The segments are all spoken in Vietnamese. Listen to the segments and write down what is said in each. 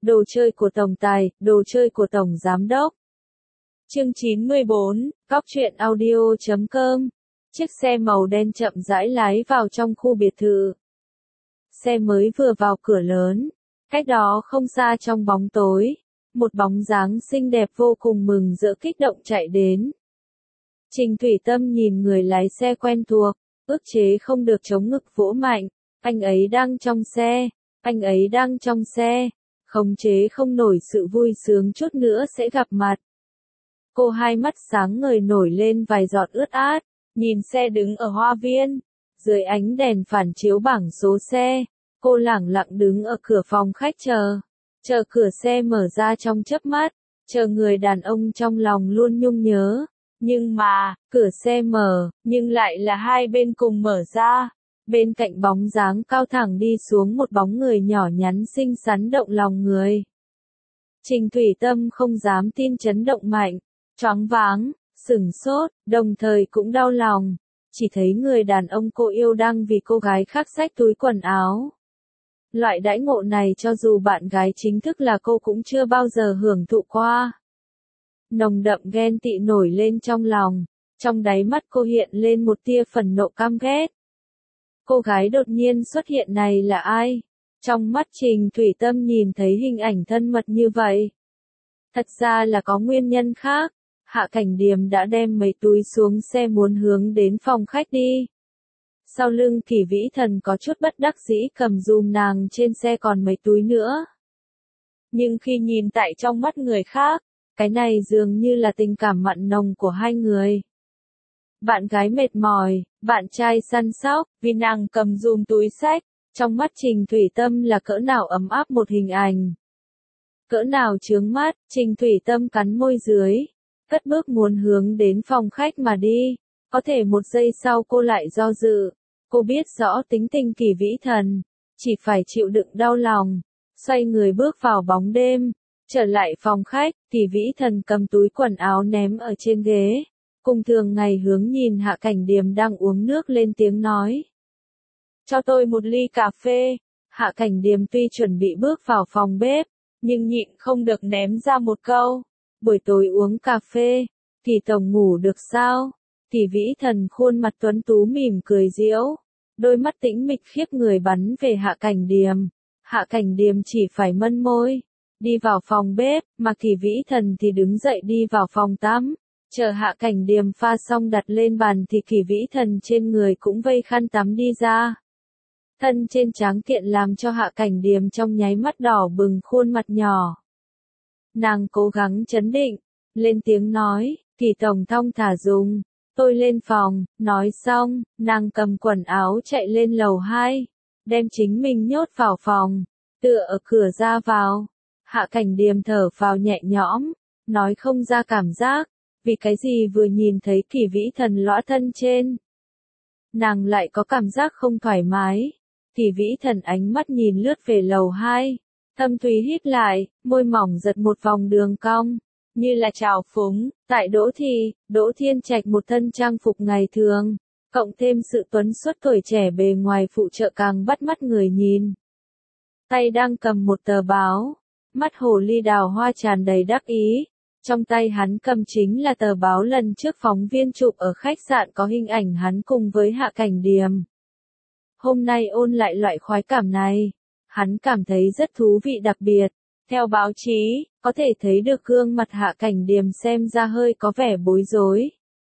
Đồ chơi của tổng tài, đồ chơi của tổng giám đốc. Chương 94, Góc truyện audio.com. Chiếc xe màu đen chậm rãi lái vào trong khu biệt thự. Xe mới vừa vào cửa lớn, cách đó không xa trong bóng tối, một bóng dáng xinh đẹp vô cùng mừng rỡ kích động chạy đến. Trình Thủy Tâm nhìn người lái xe quen thuộc, ức chế không được chống ngực vỗ mạnh, anh ấy đang trong xe, khống chế không nổi sự vui sướng chút nữa sẽ gặp mặt. Cô hai mắt sáng ngời nổi lên vài giọt ướt át, nhìn xe đứng ở hoa viên, dưới ánh đèn phản chiếu bảng số xe, cô lẳng lặng đứng ở cửa phòng khách chờ cửa xe mở ra trong chớp mắt, chờ người đàn ông trong lòng luôn nhung nhớ. Nhưng mà, cửa xe mở, nhưng lại là hai bên cùng mở ra. Bên cạnh bóng dáng cao thẳng đi xuống một bóng người nhỏ nhắn xinh xắn động lòng người. Trình Thủy Tâm không dám tin, chấn động mạnh, choáng váng, sửng sốt, đồng thời cũng đau lòng. Chỉ thấy người đàn ông cô yêu đang vì cô gái khác xách túi quần áo. Loại đãi ngộ này cho dù bạn gái chính thức là cô cũng chưa bao giờ hưởng thụ qua. Nồng đậm ghen tị nổi lên trong lòng, trong đáy mắt cô hiện lên một tia phẫn nộ căm ghét. Cô gái đột nhiên xuất hiện này là ai? Trong mắt Trình Thủy Tâm nhìn thấy hình ảnh thân mật như vậy. Thật ra là có nguyên nhân khác. Hạ Cảnh Điềm đã đem mấy túi xuống xe muốn hướng đến phòng khách đi. Sau lưng Kỳ Vĩ Thần có chút bất đắc dĩ cầm dùm nàng trên xe còn mấy túi nữa. Nhưng khi nhìn tại trong mắt người khác, cái này dường như là tình cảm mặn nồng của hai người. Bạn gái mệt mỏi, bạn trai săn sóc, vì nàng cầm dùm túi xách, trong mắt Trình Thủy Tâm là cỡ nào ấm áp một hình ảnh. Cỡ nào chướng mắt, Trình Thủy Tâm cắn môi dưới, cất bước muốn hướng đến phòng khách mà đi, có thể một giây sau cô lại do dự, cô biết rõ tính tình Kỳ Vĩ Thần, chỉ phải chịu đựng đau lòng, xoay người bước vào bóng đêm. Trở lại phòng khách, Kỳ Vĩ Thần cầm túi quần áo ném ở trên ghế, cùng thường ngày hướng nhìn Hạ Cảnh Điềm đang uống nước lên tiếng nói. Cho tôi một ly cà phê. Hạ Cảnh Điềm tuy chuẩn bị bước vào phòng bếp, nhưng nhịn không được ném ra một câu. Buổi tối uống cà phê, Kỳ tổng ngủ được sao? Kỳ Vĩ Thần khuôn mặt tuấn tú mỉm cười giễu, đôi mắt tĩnh mịch khiếp người bắn về Hạ Cảnh Điềm. Hạ Cảnh Điềm chỉ phải mân môi, đi vào phòng bếp, mà Kỳ Vĩ Thần thì đứng dậy đi vào phòng tắm. Chờ Hạ Cảnh Điềm pha xong đặt lên bàn thì Kỳ Vĩ Thần trên người cũng vây khăn tắm đi ra. Thân trên tráng kiện làm cho Hạ Cảnh Điềm trong nháy mắt đỏ bừng khuôn mặt nhỏ. Nàng cố gắng trấn định, lên tiếng nói, Kỳ tổng thong thả dùng, tôi lên phòng. Nói xong, nàng cầm quần áo chạy lên lầu 2, đem chính mình nhốt vào phòng, tựa ở cửa ra vào. Hạ Cảnh Điềm thở phào nhẹ nhõm, nói không ra cảm giác, vì cái gì vừa nhìn thấy Kỳ Vĩ Thần lõa thân trên. Nàng lại có cảm giác không thoải mái. Kỳ Vĩ Thần ánh mắt nhìn lướt về lầu 2, thâm thúy hít lại, môi mỏng giật một vòng đường cong, như là trào phúng. Tại Đỗ Thiên Trạch một thân trang phục ngày thường, cộng thêm sự tuấn xuất tuổi trẻ bề ngoài phụ trợ càng bắt mắt người nhìn. Tay đang cầm một tờ báo, mắt hồ ly đào hoa tràn đầy đắc ý. Trong tay hắn cầm chính là tờ báo lần trước phóng viên chụp ở khách sạn có hình ảnh hắn cùng với Hạ Cảnh Điềm. Hôm nay ôn lại loại khoái cảm này, hắn cảm thấy rất thú vị đặc biệt. Theo báo chí, có thể thấy được gương mặt Hạ Cảnh Điềm xem ra hơi có vẻ bối rối,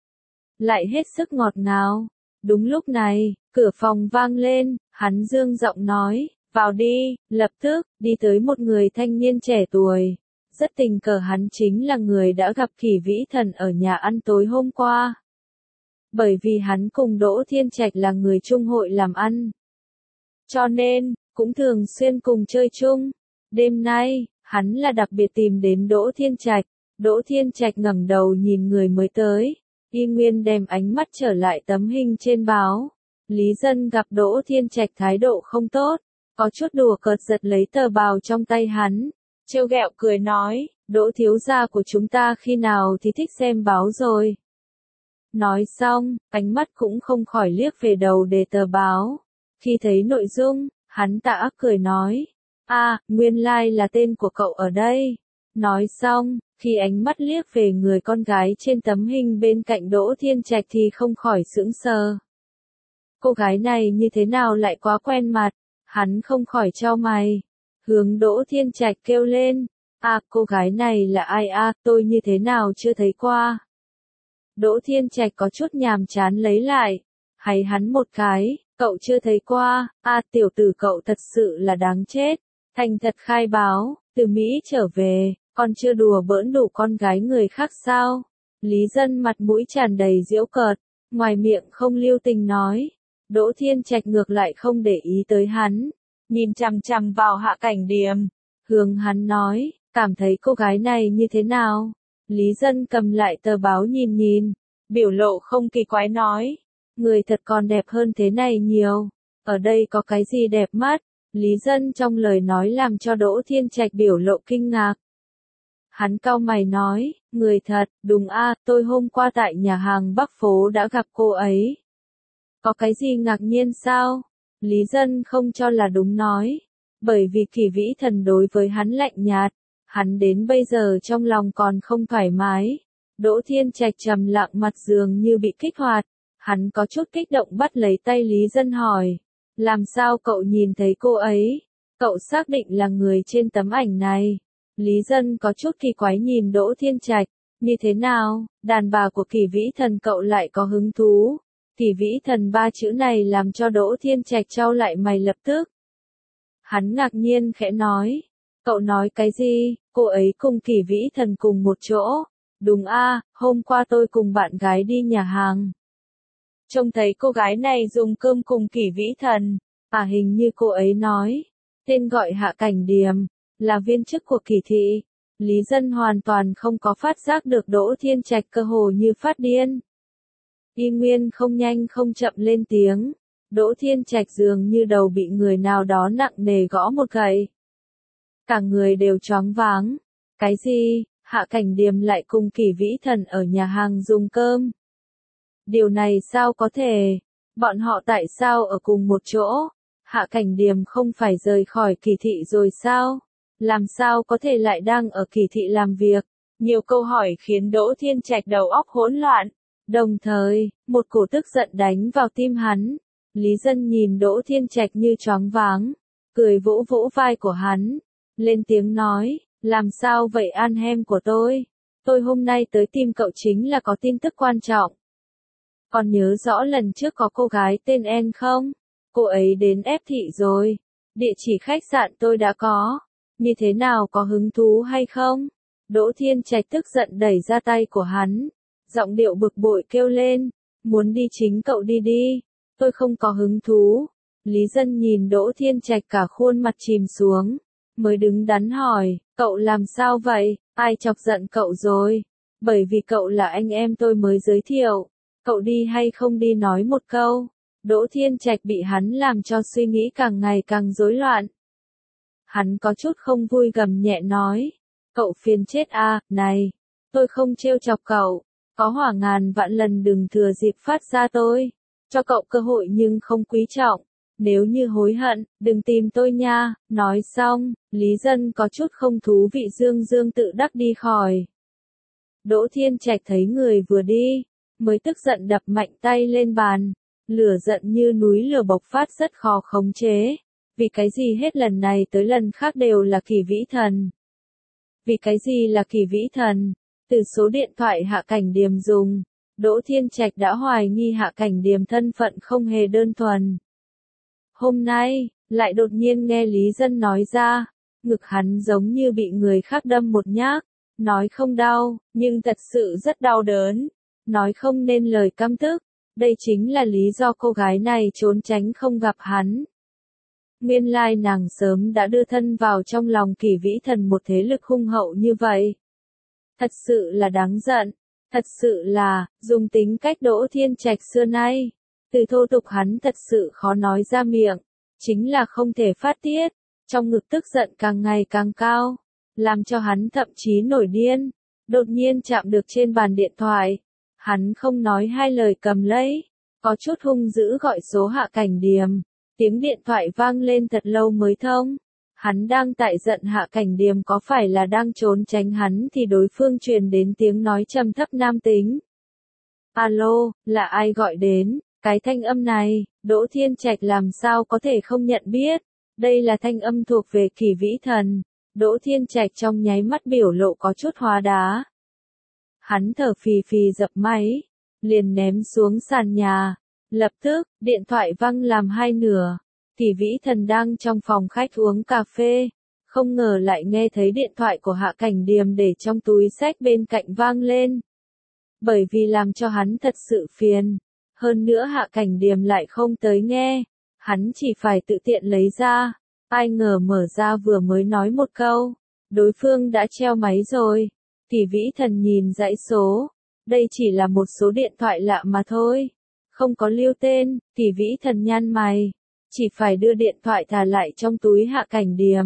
lại hết sức ngọt ngào. Đúng lúc này, cửa phòng vang lên, hắn dương giọng nói, vào đi. Lập tức, đi tới một người thanh niên trẻ tuổi. Rất tình cờ hắn chính là người đã gặp Kỳ Vĩ Thần ở nhà ăn tối hôm qua. Bởi vì hắn cùng Đỗ Thiên Trạch là người chung hội làm ăn, cho nên, cũng thường xuyên cùng chơi chung. Đêm nay, hắn là đặc biệt tìm đến Đỗ Thiên Trạch. Đỗ Thiên Trạch ngẩng đầu nhìn người mới tới, y nguyên đem ánh mắt trở lại tấm hình trên báo. Lý Dân gặp Đỗ Thiên Trạch thái độ không tốt, có chút đùa cợt giật lấy tờ báo trong tay hắn, trêu ghẹo cười nói, Đỗ thiếu gia của chúng ta khi nào thì thích xem báo rồi. Nói xong, ánh mắt cũng không khỏi liếc về đầu đề tờ báo. Khi thấy nội dung, hắn tà ác cười nói, Nguyên lai là tên của cậu ở đây. Nói xong, khi ánh mắt liếc về người con gái trên tấm hình bên cạnh Đỗ Thiên Trạch thì không khỏi sững sờ. Cô gái này như thế nào lại quá quen mặt, hắn không khỏi chau mày. Hướng Đỗ Thiên Trạch kêu lên, cô gái này là ai tôi như thế nào chưa thấy qua. Đỗ Thiên Trạch có chút nhàm chán lấy lại, hay hắn một cái, cậu chưa thấy qua, tiểu tử cậu thật sự là đáng chết. Thành thật khai báo, từ Mỹ trở về, còn chưa đùa bỡn đủ con gái người khác sao? Lý Dân mặt mũi tràn đầy giễu cợt, ngoài miệng không lưu tình nói. Đỗ Thiên Trạch ngược lại không để ý tới hắn, nhìn chằm chằm vào Hạ Cảnh Điềm, hướng hắn nói, cảm thấy cô gái này như thế nào? Lý Dân cầm lại tờ báo nhìn nhìn, biểu lộ không kỳ quái nói, người thật còn đẹp hơn thế này nhiều, ở đây có cái gì đẹp mắt? Lý Dân trong lời nói làm cho Đỗ Thiên Trạch biểu lộ kinh ngạc. Hắn cau mày nói, người thật, đúng tôi hôm qua tại nhà hàng Bắc Phố đã gặp cô ấy. Có cái gì ngạc nhiên sao? Lý Dân không cho là đúng nói. Bởi vì Kỳ Vĩ Thần đối với hắn lạnh nhạt, hắn đến bây giờ trong lòng còn không thoải mái. Đỗ Thiên Trạch trầm lặng mặt dường như bị kích hoạt, hắn có chút kích động bắt lấy tay Lý Dân hỏi. Làm sao cậu nhìn thấy cô ấy? Cậu xác định là người trên tấm ảnh này. Lý Dân có chút kỳ quái nhìn Đỗ Thiên Trạch, như thế nào, đàn bà của Kỳ Vĩ Thần cậu lại có hứng thú? Kỳ Vĩ Thần ba chữ này làm cho Đỗ Thiên Trạch chau lại mày lập tức. Hắn ngạc nhiên khẽ nói, cậu nói cái gì, cô ấy cùng Kỳ Vĩ Thần cùng một chỗ? Đúng hôm qua tôi cùng bạn gái đi nhà hàng. Trông thấy cô gái này dùng cơm cùng Kỳ Vĩ Thần, hình như cô ấy nói, tên gọi Hạ Cảnh Điềm, là viên chức của Kỳ thị. Lý Dân hoàn toàn không có phát giác được Đỗ Thiên Trạch cơ hồ như phát điên. Y Nguyên không nhanh không chậm lên tiếng, Đỗ Thiên Trạch dường như đầu bị người nào đó nặng nề gõ một gậy. Cả người đều choáng váng, cái gì, Hạ Cảnh Điềm lại cùng Kỳ Vĩ Thần ở nhà hàng dùng cơm. Điều này sao có thể? Bọn họ tại sao ở cùng một chỗ? Hạ Cảnh Điềm không phải rời khỏi Kỳ thị rồi sao? Làm sao có thể lại đang ở Kỳ thị làm việc? Nhiều câu hỏi khiến Đỗ Thiên Trạch đầu óc hỗn loạn. Đồng thời, một cổ tức giận đánh vào tim hắn. Lý Dân nhìn Đỗ Thiên Trạch như choáng váng, cười vỗ vỗ vai của hắn, lên tiếng nói, làm sao vậy An Hem của tôi? Tôi hôm nay tới tìm cậu chính là có tin tức quan trọng. Còn nhớ rõ lần trước có cô gái tên En không? Cô ấy đến ép thị rồi. Địa chỉ khách sạn tôi đã có. Như thế nào, có hứng thú hay không? Đỗ Thiên Trạch tức giận đẩy ra tay của hắn. Giọng điệu bực bội kêu lên. Muốn đi chính cậu đi đi. Tôi không có hứng thú. Lý Dân nhìn Đỗ Thiên Trạch cả khuôn mặt chìm xuống. Mới đứng đắn hỏi, cậu làm sao vậy? Ai chọc giận cậu rồi? Bởi vì cậu là anh em tôi mới giới thiệu. Cậu đi hay không đi nói một câu. Đỗ Thiên Trạch bị hắn làm cho suy nghĩ càng ngày càng rối loạn. Hắn có chút không vui gầm nhẹ nói. Cậu phiền chết này. Tôi không trêu chọc cậu. Có hỏa ngàn vạn lần đừng thừa dịp phát ra tôi. Cho cậu cơ hội nhưng không quý trọng. Nếu như hối hận, đừng tìm tôi nha. Nói xong, Lý Dân có chút không thú vị dương dương tự đắc đi khỏi. Đỗ Thiên Trạch thấy người vừa đi, mới tức giận đập mạnh tay lên bàn. Lửa giận như núi lửa bộc phát rất khó khống chế. Vì cái gì hết lần này tới lần khác đều là Kỳ Vĩ Thần? Vì cái gì là Kỳ Vĩ Thần? Từ số điện thoại Hạ Cảnh Điềm dùng, Đỗ Thiên Trạch đã hoài nghi Hạ Cảnh Điềm thân phận không hề đơn thuần. Hôm nay, lại đột nhiên nghe Lý Dân nói ra, ngực hắn giống như bị người khác đâm một nhát, nói không đau, nhưng thật sự rất đau đớn, nói không nên lời căm tức, đây chính là lý do cô gái này trốn tránh không gặp hắn. Nguyên lai nàng sớm đã đưa thân vào trong lòng Kỳ Vĩ Thần một thế lực hung hậu như vậy. Thật sự là đáng giận, thật sự là, dùng tính cách Đỗ Thiên Trạch xưa nay. Từ thô tục hắn thật sự khó nói ra miệng, chính là không thể phát tiết, trong ngực tức giận càng ngày càng cao, làm cho hắn thậm chí nổi điên, đột nhiên chạm được trên bàn điện thoại, hắn không nói hai lời cầm lấy, có chút hung dữ gọi số Hạ Cảnh Điềm, tiếng điện thoại vang lên thật lâu mới thông, Hắn đang tại giận Hạ Cảnh Điềm có phải là đang trốn tránh hắn thì đối phương truyền đến tiếng nói trầm thấp nam tính. Alo, là ai gọi đến? Cái thanh âm này, Đỗ Thiên Trạch làm sao có thể không nhận biết? Đây là thanh âm thuộc về Kỳ Vĩ Thần. Đỗ Thiên Trạch trong nháy mắt biểu lộ có chút hóa đá. Hắn thở phì phì dập máy, liền ném xuống sàn nhà. Lập tức, điện thoại văng làm hai nửa. Kỳ Vĩ Thần đang trong phòng khách uống cà phê, không ngờ lại nghe thấy điện thoại của Hạ Cảnh Điềm để trong túi xách bên cạnh vang lên. Bởi vì làm cho hắn thật sự phiền. Hơn nữa Hạ Cảnh Điềm lại không tới nghe, hắn chỉ phải tự tiện lấy ra. Ai ngờ mở ra vừa mới nói một câu, đối phương đã treo máy rồi. Kỳ Vĩ Thần nhìn dãy số, đây chỉ là một số điện thoại lạ mà thôi, không có lưu tên. Kỳ Vĩ Thần nhăn mày, chỉ phải đưa điện thoại thả lại trong túi Hạ Cảnh Điềm.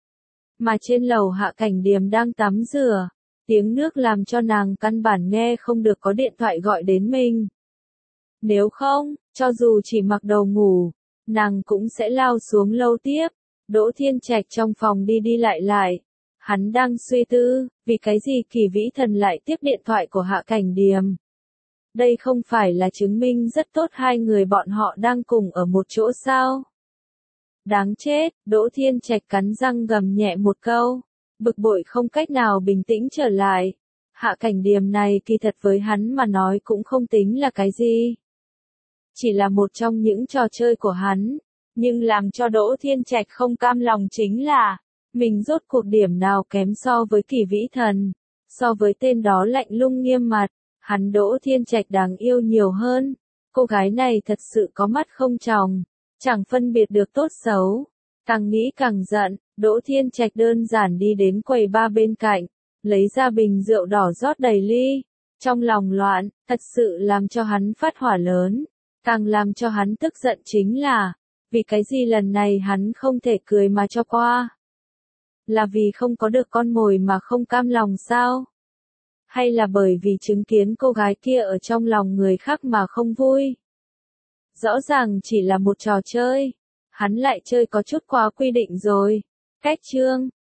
Mà trên lầu Hạ Cảnh Điềm đang tắm rửa, tiếng nước làm cho nàng căn bản nghe không được có điện thoại gọi đến mình. Nếu không, cho dù chỉ mặc đồ ngủ, nàng cũng sẽ lao xuống lâu tiếp. Đỗ Thiên Trạch trong phòng đi đi lại lại. Hắn đang suy tư, vì cái gì Kỳ Vĩ Thần lại tiếp điện thoại của Hạ Cảnh Điềm. Đây không phải là chứng minh rất tốt hai người bọn họ đang cùng ở một chỗ sao? Đáng chết, Đỗ Thiên Trạch cắn răng gầm nhẹ một câu, bực bội không cách nào bình tĩnh trở lại. Hạ Cảnh Điềm này kỳ thật với hắn mà nói cũng không tính là cái gì. Chỉ là một trong những trò chơi của hắn. Nhưng làm cho Đỗ Thiên Trạch không cam lòng chính là, mình rốt cuộc điểm nào kém so với Kỳ Vĩ Thần, so với tên đó lạnh lùng nghiêm mặt, hắn Đỗ Thiên Trạch đáng yêu nhiều hơn. Cô gái này thật sự có mắt không tròng, chẳng phân biệt được tốt xấu. Càng nghĩ càng giận, Đỗ Thiên Trạch đơn giản đi đến quầy bar bên cạnh, lấy ra bình rượu đỏ rót đầy ly. Trong lòng loạn, thật sự làm cho hắn phát hỏa lớn. Càng làm cho hắn tức giận chính là, vì cái gì lần này hắn không thể cười mà cho qua? Là vì không có được con mồi mà không cam lòng sao? Hay là bởi vì chứng kiến cô gái kia ở trong lòng người khác mà không vui? Rõ ràng chỉ là một trò chơi, hắn lại chơi có chút quá quy định rồi. Cách chương